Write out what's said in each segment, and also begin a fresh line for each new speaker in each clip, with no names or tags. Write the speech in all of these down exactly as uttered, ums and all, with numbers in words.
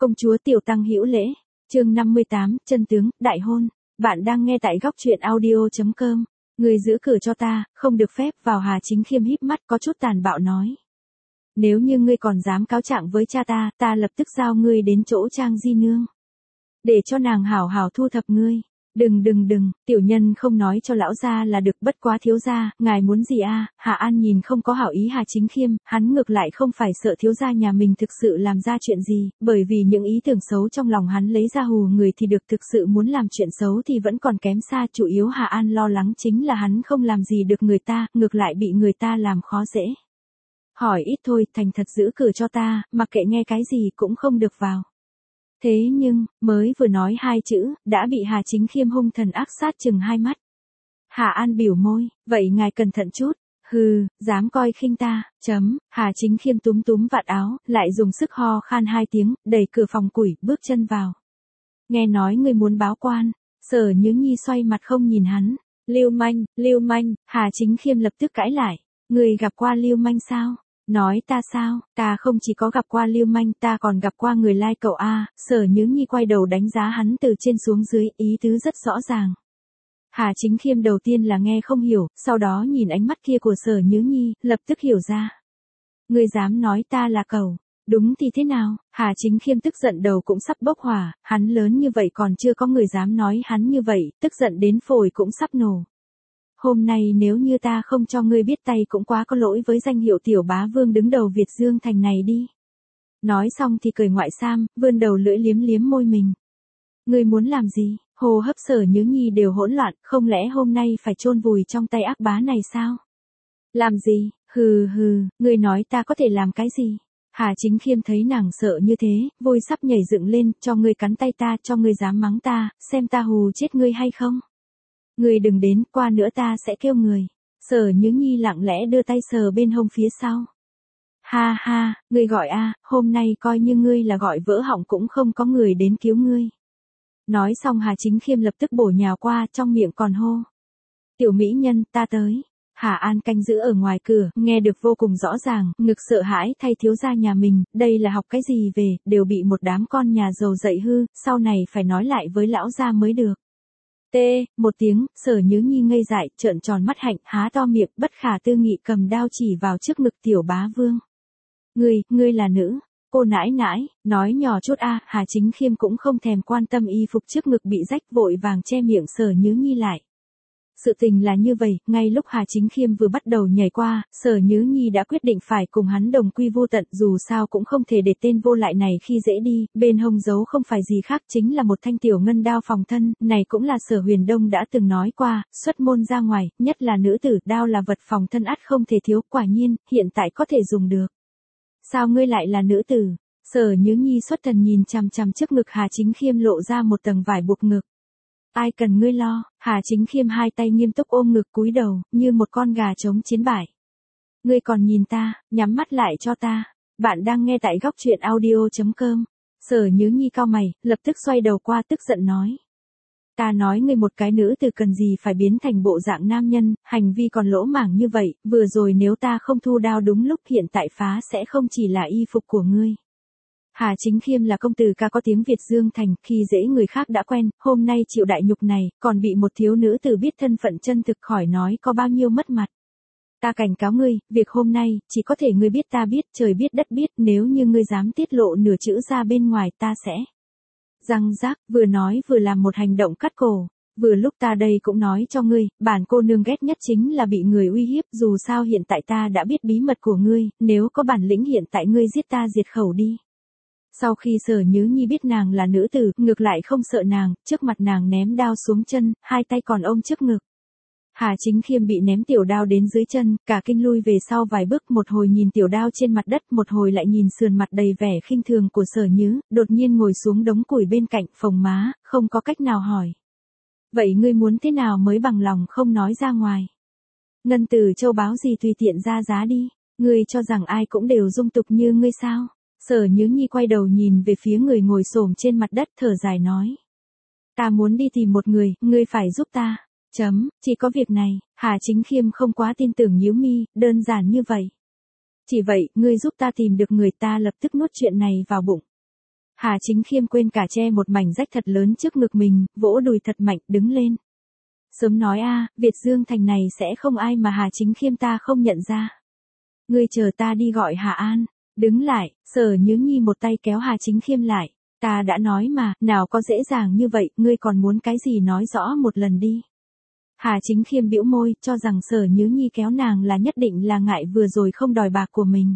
Công chúa Tiểu Tăng hữu lễ, chương năm mươi tám, chân tướng, đại hôn. Bạn đang nghe tại góc truyện audio chấm com. Người giữ cửa cho ta, không được phép vào. Hà Chính Khiêm híp mắt có chút tàn bạo nói. Nếu như ngươi còn dám cáo trạng với cha ta, ta lập tức giao ngươi đến chỗ Trang Di Nương. Để cho nàng hảo hảo thu thập ngươi. Đừng đừng đừng, tiểu nhân không nói cho lão gia là được, bất quá thiếu gia, ngài muốn gì a? À? Hà An nhìn không có hảo ý Hà Chính Khiêm, hắn ngược lại không phải sợ thiếu gia nhà mình thực sự làm ra chuyện gì, bởi vì những ý tưởng xấu trong lòng hắn lấy ra hù người thì được, thực sự muốn làm chuyện xấu thì vẫn còn kém xa, chủ yếu Hà An lo lắng chính là hắn không làm gì được người ta, ngược lại bị người ta làm khó dễ. Hỏi ít thôi, thành thật giữ cửa cho ta, mặc kệ nghe cái gì cũng không được vào. Thế nhưng, mới vừa nói hai chữ, đã bị Hà Chính Khiêm hung thần ác sát chừng hai mắt. Hà An biểu môi, vậy ngài cẩn thận chút, hừ, dám coi khinh ta, chấm, Hà Chính Khiêm túm túm vạt áo, lại dùng sức ho khan hai tiếng, đẩy cửa phòng củi, bước chân vào. Nghe nói ngươi muốn báo quan, Sở Nhứ Nhi xoay mặt không nhìn hắn, Lưu manh, Lưu manh, Hà Chính Khiêm lập tức cãi lại, ngươi gặp qua Lưu manh sao? Nói ta sao, ta không chỉ có gặp qua Lưu manh, ta còn gặp qua người lai cậu a. Sở Nhứ Nhi quay đầu đánh giá hắn từ trên xuống dưới, ý tứ rất rõ ràng. Hà Chính Khiêm đầu tiên là nghe không hiểu, sau đó nhìn ánh mắt kia của Sở Nhứ Nhi, lập tức hiểu ra. Ngươi dám nói ta là cẩu, đúng thì thế nào? Hà Chính Khiêm tức giận đầu cũng sắp bốc hỏa, hắn lớn như vậy còn chưa có người dám nói hắn như vậy, tức giận đến phổi cũng sắp nổ. Hôm nay nếu như ta không cho ngươi biết tay cũng quá có lỗi với danh hiệu tiểu bá vương đứng đầu Việt Dương thành này đi. Nói xong thì cười ngoại sam, vươn đầu lưỡi liếm liếm môi mình. Ngươi muốn làm gì? Hô hấp Sở Nhứ Nhi đều hỗn loạn, không lẽ hôm nay phải chôn vùi trong tay ác bá này sao? Làm gì? Hừ hừ, ngươi nói ta có thể làm cái gì? Hà Chính Khiêm thấy nàng sợ như thế, vui sắp nhảy dựng lên, cho ngươi cắn tay ta, cho ngươi dám mắng ta, xem ta hù chết ngươi hay không? Ngươi đừng đến, qua nữa ta sẽ kêu người. Sở Nhứ Nhi lặng lẽ đưa tay sờ bên hông phía sau. Ha ha, ngươi gọi a, hôm nay coi như ngươi là gọi vỡ họng cũng không có người đến cứu ngươi. Nói xong Hà Chính Khiêm lập tức bổ nhào qua, trong miệng còn hô. Tiểu mỹ nhân, ta tới. Hà An canh giữ ở ngoài cửa, nghe được vô cùng rõ ràng, ngực sợ hãi thay thiếu gia nhà mình, đây là học cái gì về, đều bị một đám con nhà giàu dạy hư, sau này phải nói lại với lão gia mới được. Tê, một tiếng, Sở Nhứ Nhi ngây dại, trợn tròn mắt hạnh, há to miệng, bất khả tư nghị cầm đao chỉ vào trước ngực tiểu bá vương. Ngươi, ngươi là nữ, cô nãi nãi, nói nhỏ chút a. Hà Chính Khiêm cũng không thèm quan tâm y phục trước ngực bị rách, vội vàng che miệng Sở Nhứ Nhi lại. Sự tình là như vậy, ngay lúc Hà Chính Khiêm vừa bắt đầu nhảy qua, Sở Nhứ Nhi đã quyết định phải cùng hắn đồng quy vô tận, dù sao cũng không thể để tên vô lại này khi dễ đi, bên hông giấu không phải gì khác chính là một thanh tiểu ngân đao phòng thân, này cũng là Sở Huyền Đông đã từng nói qua, xuất môn ra ngoài, nhất là nữ tử, đao là vật phòng thân ắt không thể thiếu, quả nhiên, hiện tại có thể dùng được. Sao ngươi lại là nữ tử? Sở Nhứ Nhi xuất thần nhìn chằm chằm trước ngực Hà Chính Khiêm lộ ra một tầng vải buộc ngực. Ai cần ngươi lo? Hà Chính Khiêm hai tay nghiêm túc ôm ngực cúi đầu, như một con gà trống chiến bại. Ngươi còn nhìn ta, nhắm mắt lại cho ta. Bạn đang nghe tại góc truyện audio chấm com. Sở Nhứ Nhi cau mày, lập tức xoay đầu qua tức giận nói. Ta nói ngươi một cái nữ từ cần gì phải biến thành bộ dạng nam nhân, hành vi còn lỗ mảng như vậy, vừa rồi nếu ta không thu đao đúng lúc hiện tại phá sẽ không chỉ là y phục của ngươi. Hà Chính Khiêm là công tử ca có tiếng Việt Dương thành, khi dễ người khác đã quen, hôm nay chịu đại nhục này, còn bị một thiếu nữ tử biết thân phận chân thực khỏi nói có bao nhiêu mất mặt. Ta cảnh cáo ngươi, việc hôm nay, chỉ có thể ngươi biết ta biết, trời biết đất biết, nếu như ngươi dám tiết lộ nửa chữ ra bên ngoài ta sẽ. Răng rác, vừa nói vừa làm một hành động cắt cổ. Vừa lúc ta đây cũng nói cho ngươi, bản cô nương ghét nhất chính là bị người uy hiếp, dù sao hiện tại ta đã biết bí mật của ngươi, nếu có bản lĩnh hiện tại ngươi giết ta diệt khẩu đi. Sau khi Sở Nhứ Nhi biết nàng là nữ tử, ngược lại không sợ nàng, trước mặt nàng ném đao xuống chân, hai tay còn ôm trước ngực. Hà Chính Khiêm bị ném tiểu đao đến dưới chân, cả kinh lui về sau vài bước, một hồi nhìn tiểu đao trên mặt đất, một hồi lại nhìn sườn mặt đầy vẻ khinh thường của Sở Nhứ, đột nhiên ngồi xuống đống củi bên cạnh, phồng má, không có cách nào hỏi. Vậy ngươi muốn thế nào mới bằng lòng không nói ra ngoài? Ngân Tử châu báo gì tùy tiện ra giá đi, ngươi cho rằng ai cũng đều dung tục như ngươi sao? Sở Nhứ Nhi quay đầu nhìn về phía người ngồi xổm trên mặt đất, thở dài nói. Ta muốn đi tìm một người, ngươi phải giúp ta. Chấm, chỉ có việc này. Hà Chính Khiêm không quá tin tưởng nhíu mi, đơn giản như vậy. Chỉ vậy, ngươi giúp ta tìm được người, ta lập tức nuốt chuyện này vào bụng. Hà Chính Khiêm quên cả che một mảnh rách thật lớn trước ngực mình, vỗ đùi thật mạnh, đứng lên. Sớm nói a, Việt Dương Thành này sẽ không ai mà Hà Chính Khiêm ta không nhận ra. Ngươi chờ ta đi gọi Hà An. Đứng lại, Sở Nhớ Nhi một tay kéo Hà Chính Khiêm lại. Ta đã nói mà, nào có dễ dàng như vậy, ngươi còn muốn cái gì nói rõ một lần đi. Hà Chính Khiêm bĩu môi, cho rằng Sở Nhớ Nhi kéo nàng là nhất định là ngại vừa rồi không đòi bạc của mình.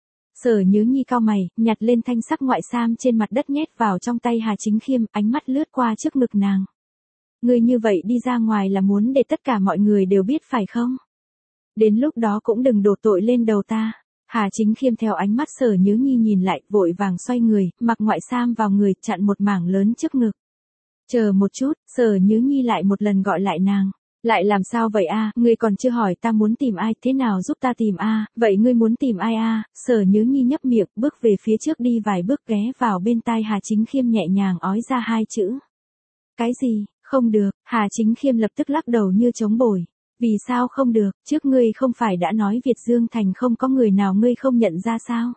Sở Nhớ Nhi cau mày, nhặt lên thanh sắc ngoại sam trên mặt đất nhét vào trong tay Hà Chính Khiêm, ánh mắt lướt qua trước ngực nàng. Ngươi như vậy đi ra ngoài là muốn để tất cả mọi người đều biết phải không? Đến lúc đó cũng đừng đổ tội lên đầu ta. Hà Chính Khiêm theo ánh mắt Sở Nhớ Nhi nhìn lại, vội vàng xoay người, mặc ngoại sam vào người, chặn một mảng lớn trước ngực. Chờ một chút, Sở Nhớ Nhi lại một lần gọi lại nàng. Lại làm sao vậy a, ngươi còn chưa hỏi ta muốn tìm ai, thế nào giúp ta tìm a, vậy ngươi muốn tìm ai a? Sở Nhớ Nhi nhấp miệng, bước về phía trước đi vài bước ghé vào bên tai Hà Chính Khiêm nhẹ nhàng ói ra hai chữ. Cái gì, không được, Hà Chính Khiêm lập tức lắc đầu như chống bổi. Vì sao không được, trước ngươi không phải đã nói Việt Dương Thành không có người nào ngươi không nhận ra sao?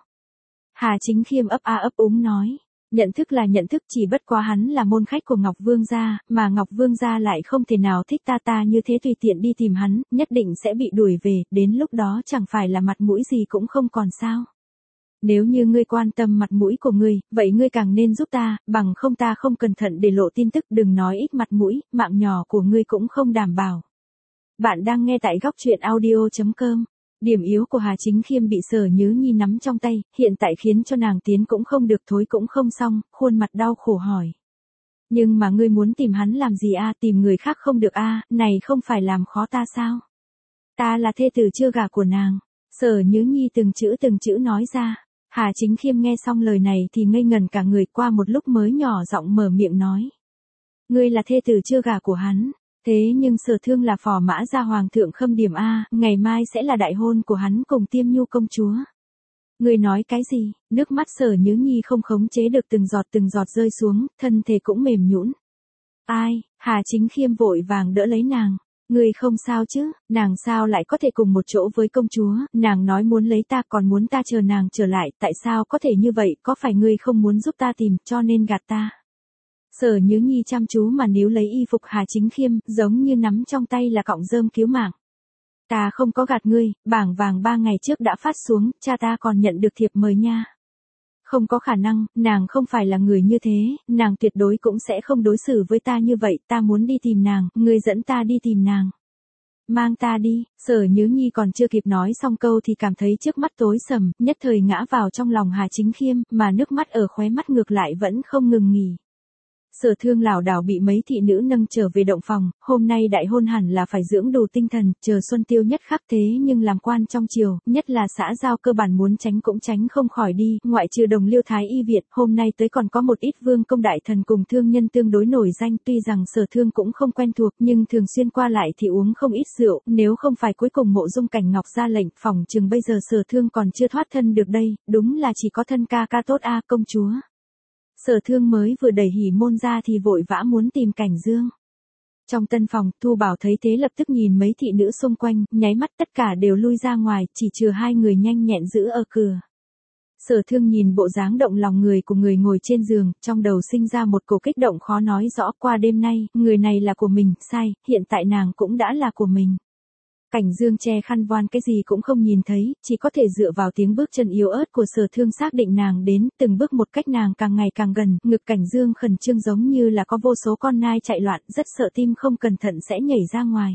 Hà Chính Khiêm ấp a ấp úng nói. Nhận thức là nhận thức, chỉ bất quá hắn là môn khách của Ngọc Vương gia, mà Ngọc Vương gia lại không thể nào thích ta ta như thế tùy tiện đi tìm hắn, nhất định sẽ bị đuổi về, đến lúc đó chẳng phải là mặt mũi gì cũng không còn sao. Nếu như ngươi quan tâm mặt mũi của ngươi, vậy ngươi càng nên giúp ta, bằng không ta không cẩn thận để lộ tin tức, đừng nói ít mặt mũi, mạng nhỏ của ngươi cũng không đảm bảo. Bạn đang nghe tại góc truyện audio chấm com. Điểm yếu của Hà Chính Khiêm bị Sở Nhớ Nhi nắm trong tay, hiện tại khiến cho nàng tiến cũng không được thối cũng không xong, khuôn mặt đau khổ hỏi. Nhưng mà ngươi muốn tìm hắn làm gì a, tìm người khác không được a, này không phải làm khó ta sao? Ta là thê tử chưa gả của nàng. Sở Nhớ Nhi từng chữ từng chữ nói ra. Hà Chính Khiêm nghe xong lời này thì ngây ngần cả người, qua một lúc mới nhỏ giọng mở miệng nói. Ngươi là thê tử chưa gả của hắn. Thế nhưng Sở Thương là phò mã gia hoàng thượng Khâm Điểm a, ngày mai sẽ là đại hôn của hắn cùng Tiêm Nhu công chúa. Ngươi nói cái gì? Nước mắt Sở Nhớ Nhi không khống chế được từng giọt từng giọt rơi xuống, thân thể cũng mềm nhũn. Ai? Hà Chính Khiêm vội vàng đỡ lấy nàng. Ngươi không sao chứ? Nàng sao lại có thể cùng một chỗ với công chúa? Nàng nói muốn lấy ta, còn muốn ta chờ nàng trở lại, tại sao có thể như vậy? Có phải ngươi không muốn giúp ta tìm, cho nên gạt ta? Sở Nhớ Nhi chăm chú mà níu lấy y phục Hà Chính Khiêm, giống như nắm trong tay là cọng rơm cứu mạng. Ta không có gạt ngươi, bảng vàng ba ngày trước đã phát xuống, cha ta còn nhận được thiệp mời nha. Không có khả năng, nàng không phải là người như thế, nàng tuyệt đối cũng sẽ không đối xử với ta như vậy, ta muốn đi tìm nàng, ngươi dẫn ta đi tìm nàng. Mang ta đi, Sở Nhớ Nhi còn chưa kịp nói xong câu thì cảm thấy trước mắt tối sầm, nhất thời ngã vào trong lòng Hà Chính Khiêm, mà nước mắt ở khóe mắt ngược lại vẫn không ngừng nghỉ. Sở Thương lảo đảo bị mấy thị nữ nâng trở về động phòng, hôm nay đại hôn hẳn là phải dưỡng đủ tinh thần, chờ xuân tiêu nhất khắc, thế nhưng làm quan trong triều, nhất là xã giao cơ bản muốn tránh cũng tránh không khỏi đi, ngoại trừ Đồng Liêu Thái y Việt, hôm nay tới còn có một ít vương công đại thần cùng thương nhân tương đối nổi danh, tuy rằng Sở Thương cũng không quen thuộc, nhưng thường xuyên qua lại thì uống không ít rượu, nếu không phải cuối cùng Mộ Dung Cảnh Ngọc ra lệnh, phòng chừng bây giờ Sở Thương còn chưa thoát thân được đây, đúng là chỉ có thân ca ca tốt a, công chúa. Sở Thương mới vừa đẩy hỉ môn ra thì vội vã muốn tìm Cảnh Dương. Trong tân phòng, Thu Bảo thấy thế lập tức nhìn mấy thị nữ xung quanh, nháy mắt tất cả đều lui ra ngoài, chỉ trừ hai người nhanh nhẹn giữ ở cửa. Sở Thương nhìn bộ dáng động lòng người của người ngồi trên giường, trong đầu sinh ra một cổ kích động khó nói rõ, qua đêm nay, người này là của mình, sai, hiện tại nàng cũng đã là của mình. Cảnh Dương che khăn voan cái gì cũng không nhìn thấy, chỉ có thể dựa vào tiếng bước chân yếu ớt của Sở Thương xác định nàng đến, từng bước một cách nàng càng ngày càng gần, ngực Cảnh Dương khẩn trương giống như là có vô số con nai chạy loạn, rất sợ tim không cẩn thận sẽ nhảy ra ngoài.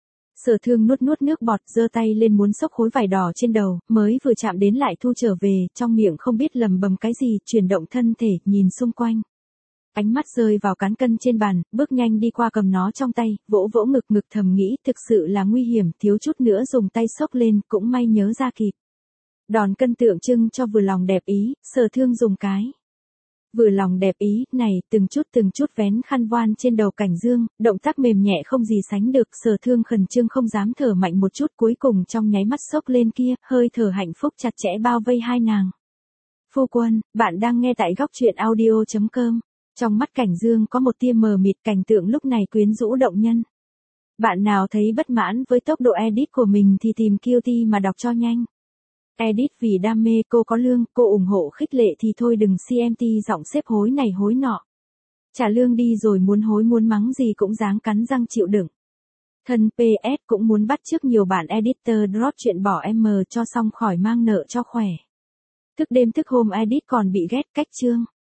Sở Thương nuốt nuốt nước bọt, giơ tay lên muốn xốc khối vải đỏ trên đầu, mới vừa chạm đến lại thu trở về, trong miệng không biết lầm bầm cái gì, chuyển động thân thể, nhìn xung quanh. Ánh mắt rơi vào cán cân trên bàn, bước nhanh đi qua cầm nó trong tay, vỗ vỗ ngực ngực thầm nghĩ, thực sự là nguy hiểm, thiếu chút nữa dùng tay xốc lên, cũng may nhớ ra kịp. Đòn cân tượng trưng cho vừa lòng đẹp ý, Sở Thương dùng cái. Vừa lòng đẹp ý, này, từng chút từng chút vén khăn voan trên đầu Cảnh Dương, động tác mềm nhẹ không gì sánh được, Sở Thương khẩn trương không dám thở mạnh một chút, cuối cùng trong nháy mắt xốc lên kia, hơi thở hạnh phúc chặt chẽ bao vây hai nàng. Phu quân, bạn đang nghe tại góc truyện audio chấm com. Trong mắt Cảnh Dương có một tia mờ mịt, cảnh tượng lúc này quyến rũ động nhân. Bạn nào thấy bất mãn với tốc độ edit của mình thì tìm Q T mà đọc cho nhanh. Edit vì đam mê, cô có lương, cô ủng hộ khích lệ thì thôi đừng xê em tê giọng sếp hối này hối nọ. Trả lương đi rồi muốn hối muốn mắng gì cũng dáng cắn răng chịu đựng. Thân pê ét cũng muốn bắt chước nhiều bạn editor drop chuyện bỏ em cho xong khỏi mang nợ cho khỏe. Thức đêm thức hôm edit còn bị ghét cách chương.